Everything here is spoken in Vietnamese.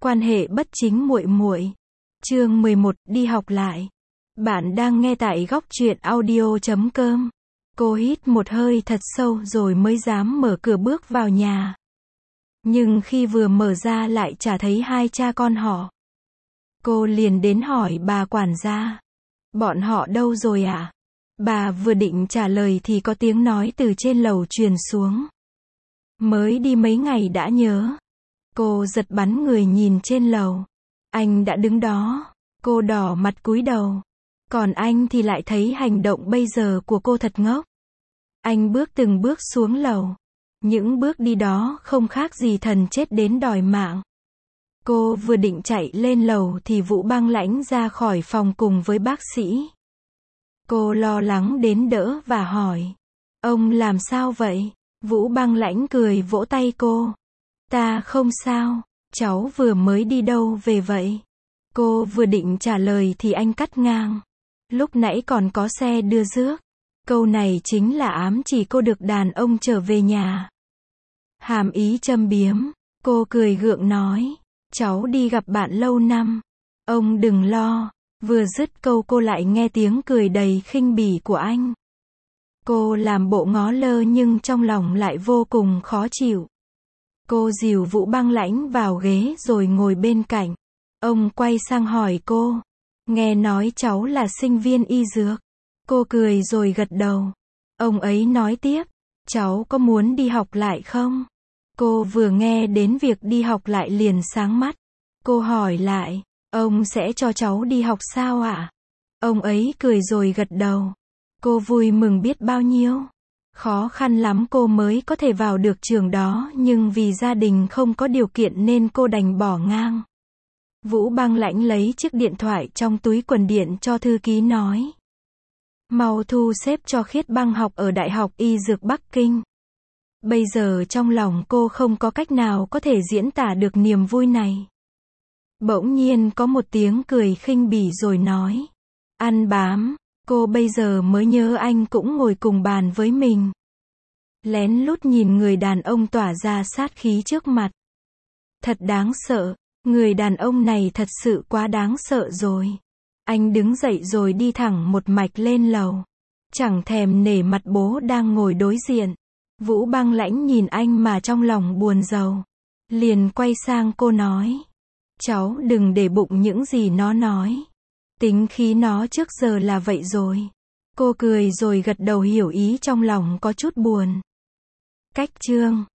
Quan hệ bất chính muội muội. Chương 11, đi học lại. Bạn đang nghe tại góc truyện audio.com. Cô hít một hơi thật sâu rồi mới dám mở cửa bước vào nhà. Nhưng khi vừa mở ra lại chả thấy hai cha con họ. Cô liền đến hỏi bà quản gia. Bọn họ đâu rồi ạ? Bà vừa định trả lời thì có tiếng nói từ trên lầu truyền xuống. Mới đi mấy ngày đã nhớ. Cô giật bắn người nhìn trên lầu. Anh đã đứng đó. Cô đỏ mặt cúi đầu. Còn anh thì lại thấy hành động bây giờ của cô thật ngốc. Anh bước từng bước xuống lầu. Những bước đi đó không khác gì thần chết đến đòi mạng. Cô vừa định chạy lên lầu thì Vũ Băng Lãnh ra khỏi phòng cùng với bác sĩ. Cô lo lắng đến đỡ và hỏi. Ông làm sao vậy? Vũ Băng Lãnh cười vỗ tay cô. Ta không sao, cháu vừa mới đi đâu về vậy? Cô vừa định trả lời thì anh cắt ngang. Lúc nãy còn có xe đưa rước. Câu này chính là ám chỉ cô được đàn ông trở về nhà. Hàm ý châm biếm. Cô cười gượng nói. Cháu đi gặp bạn lâu năm. Ông đừng lo. Vừa dứt câu cô lại nghe tiếng cười đầy khinh bỉ của anh. Cô làm bộ ngó lơ nhưng trong lòng lại vô cùng khó chịu. Cô dìu Vũ Băng Lãnh vào ghế rồi ngồi bên cạnh. Ông quay sang hỏi cô. Nghe nói cháu là sinh viên y dược. Cô cười rồi gật đầu. Ông ấy nói tiếp. Cháu có muốn đi học lại không? Cô vừa nghe đến việc đi học lại liền sáng mắt. Cô hỏi lại. Ông sẽ cho cháu đi học sao ạ? Ông ấy cười rồi gật đầu. Cô vui mừng biết bao nhiêu. Khó khăn lắm cô mới có thể vào được trường đó nhưng vì gia đình không có điều kiện nên cô đành bỏ ngang. Vũ Băng Lãnh lấy chiếc điện thoại trong túi quần điện cho thư ký nói. Mau thu xếp cho Khiết Băng học ở Đại học Y Dược Bắc Kinh. Bây giờ trong lòng cô không có cách nào có thể diễn tả được niềm vui này. Bỗng nhiên có một tiếng cười khinh bỉ rồi nói. Ăn bám. Cô bây giờ mới nhớ anh cũng ngồi cùng bàn với mình. Lén lút nhìn người đàn ông tỏa ra sát khí trước mặt. Thật đáng sợ. Người đàn ông này thật sự quá đáng sợ rồi. Anh đứng dậy rồi đi thẳng một mạch lên lầu. Chẳng thèm nể mặt bố đang ngồi đối diện. Vũ Băng Lãnh nhìn anh mà trong lòng buồn rầu. Liền quay sang cô nói. Cháu đừng để bụng những gì nó nói. Tính khí nó trước giờ là vậy rồi. Cô cười rồi gật đầu hiểu ý trong lòng có chút buồn. Cách chương